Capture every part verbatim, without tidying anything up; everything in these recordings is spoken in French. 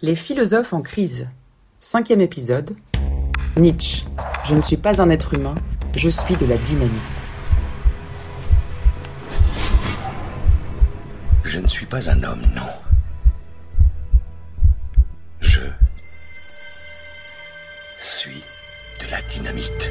Les philosophes en crise. Cinquième épisode. Nietzsche. Je ne suis pas un être humain, je suis de la dynamite. Je ne suis pas un homme, non. Je suis de la dynamite.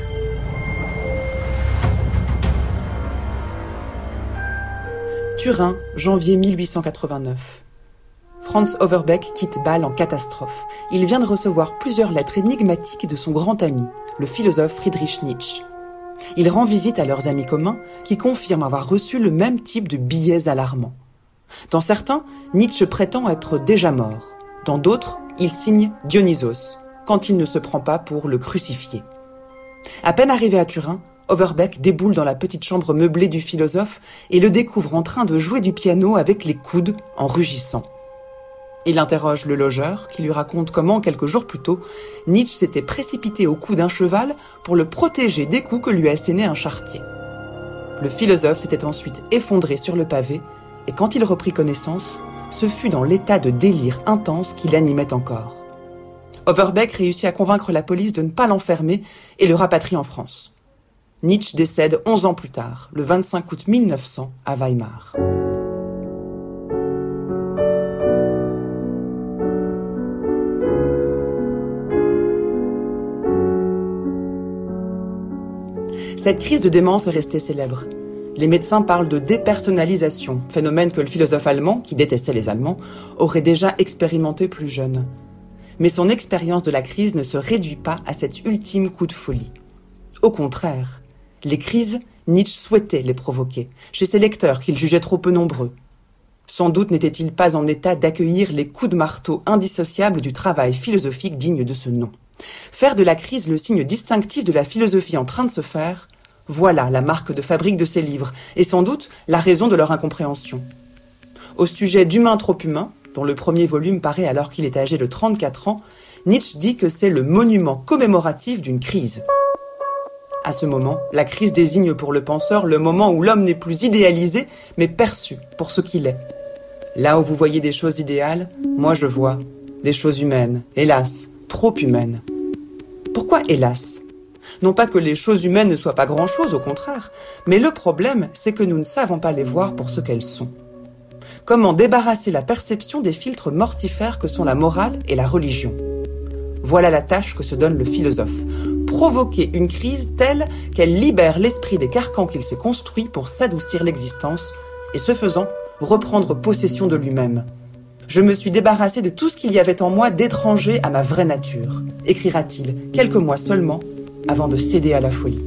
Turin, janvier mille huit cent quatre-vingt-neuf. Franz Overbeck quitte Bâle en catastrophe. Il vient de recevoir plusieurs lettres énigmatiques de son grand ami, le philosophe Friedrich Nietzsche. Il rend visite à leurs amis communs qui confirment avoir reçu le même type de billets alarmants. Dans certains, Nietzsche prétend être déjà mort. Dans d'autres, il signe Dionysos, quand il ne se prend pas pour le crucifié. À peine arrivé à Turin, Overbeck déboule dans la petite chambre meublée du philosophe et le découvre en train de jouer du piano avec les coudes en rugissant. Il interroge le logeur qui lui raconte comment, quelques jours plus tôt, Nietzsche s'était précipité au cou d'un cheval pour le protéger des coups que lui a assénés un charretier. Le philosophe s'était ensuite effondré sur le pavé et quand il reprit connaissance, ce fut dans l'état de délire intense qui l'animait encore. Overbeck réussit à convaincre la police de ne pas l'enfermer et le rapatrie en France. Nietzsche décède onze ans plus tard, le vingt-cinq août mille neuf cents, à Weimar. Cette crise de démence est restée célèbre. Les médecins parlent de dépersonnalisation, phénomène que le philosophe allemand, qui détestait les Allemands, aurait déjà expérimenté plus jeune. Mais son expérience de la crise ne se réduit pas à cet ultime coup de folie. Au contraire, les crises, Nietzsche souhaitait les provoquer, chez ses lecteurs qu'il jugeait trop peu nombreux. Sans doute n'était-il pas en état d'accueillir les coups de marteau indissociables du travail philosophique digne de ce nom. Faire de la crise le signe distinctif de la philosophie en train de se faire, voilà la marque de fabrique de ses livres, et sans doute la raison de leur incompréhension. Au sujet d'Humain trop humain, dont le premier volume paraît alors qu'il est âgé de trente-quatre ans, Nietzsche dit que c'est le monument commémoratif d'une crise. À ce moment, la crise désigne pour le penseur le moment où l'homme n'est plus idéalisé, mais perçu pour ce qu'il est. Là où vous voyez des choses idéales, moi je vois des choses humaines, hélas, trop humaines. Pourquoi hélas ? Non pas que les choses humaines ne soient pas grand-chose, au contraire, mais le problème, c'est que nous ne savons pas les voir pour ce qu'elles sont. Comment débarrasser la perception des filtres mortifères que sont la morale et la religion ? Voilà la tâche que se donne le philosophe. Provoquer une crise telle qu'elle libère l'esprit des carcans qu'il s'est construits pour s'adoucir l'existence, et ce faisant, reprendre possession de lui-même. Je me suis débarrassé de tout ce qu'il y avait en moi d'étranger à ma vraie nature, écrira-t-il, quelques mois seulement, avant de céder à la folie.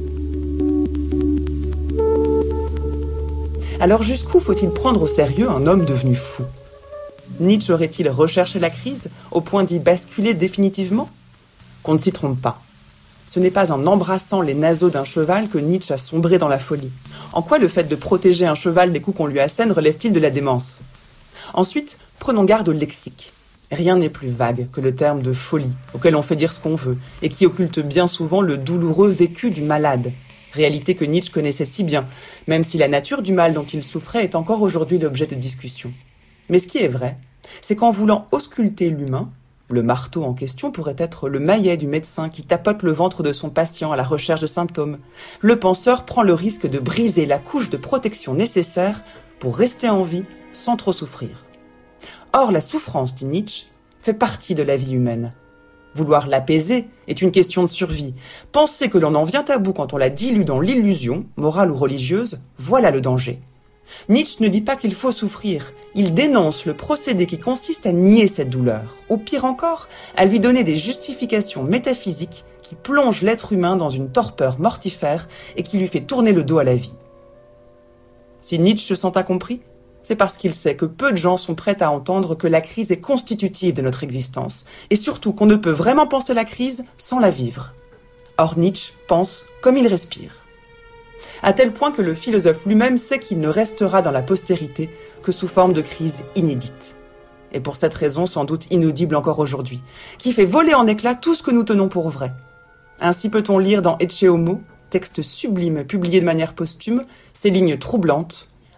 Alors jusqu'où faut-il prendre au sérieux un homme devenu fou ? Nietzsche aurait-il recherché la crise, au point d'y basculer définitivement ? Qu'on ne s'y trompe pas. Ce n'est pas en embrassant les naseaux d'un cheval que Nietzsche a sombré dans la folie. En quoi le fait de protéger un cheval des coups qu'on lui assène relève-t-il de la démence ? Ensuite, prenons garde au lexique. Rien n'est plus vague que le terme de folie, auquel on fait dire ce qu'on veut, et qui occulte bien souvent le douloureux vécu du malade. Réalité que Nietzsche connaissait si bien, même si la nature du mal dont il souffrait est encore aujourd'hui l'objet de discussion. Mais ce qui est vrai, c'est qu'en voulant ausculter l'humain, le marteau en question pourrait être le maillet du médecin qui tapote le ventre de son patient à la recherche de symptômes. Le penseur prend le risque de briser la couche de protection nécessaire pour rester en vie sans trop souffrir. Or, la souffrance, dit Nietzsche, fait partie de la vie humaine. Vouloir l'apaiser est une question de survie. Penser que l'on en vient à bout quand on la dilue dans l'illusion, morale ou religieuse, voilà le danger. Nietzsche ne dit pas qu'il faut souffrir, il dénonce le procédé qui consiste à nier cette douleur, ou pire encore, à lui donner des justifications métaphysiques qui plongent l'être humain dans une torpeur mortifère et qui lui fait tourner le dos à la vie. Si Nietzsche se sent incompris, c'est parce qu'il sait que peu de gens sont prêts à entendre que la crise est constitutive de notre existence, et surtout qu'on ne peut vraiment penser la crise sans la vivre. Or Nietzsche pense comme il respire. À tel point que le philosophe lui-même sait qu'il ne restera dans la postérité que sous forme de crise inédite. Et pour cette raison sans doute inaudible encore aujourd'hui, qui fait voler en éclats tout ce que nous tenons pour vrai. Ainsi peut-on lire dans Ecce Homo, texte sublime publié de manière posthume, ces lignes troublantes.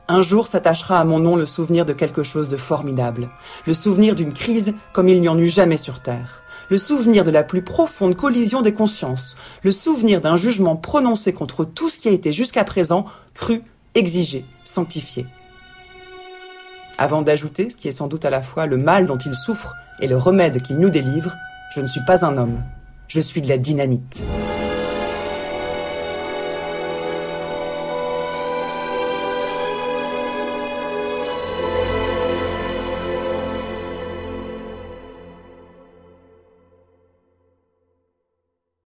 Un jour s'attachera à mon nom le souvenir de quelque chose de formidable, le souvenir d'une crise comme il n'y en eut jamais sur Terre, le souvenir de la plus profonde collision des consciences, le souvenir d'un jugement prononcé contre tout ce qui a été jusqu'à présent cru, exigé, sanctifié. Avant d'ajouter, ce qui est sans doute à la fois le mal dont il souffre et le remède qu'il nous délivre, je ne suis pas un homme, je suis de la dynamite.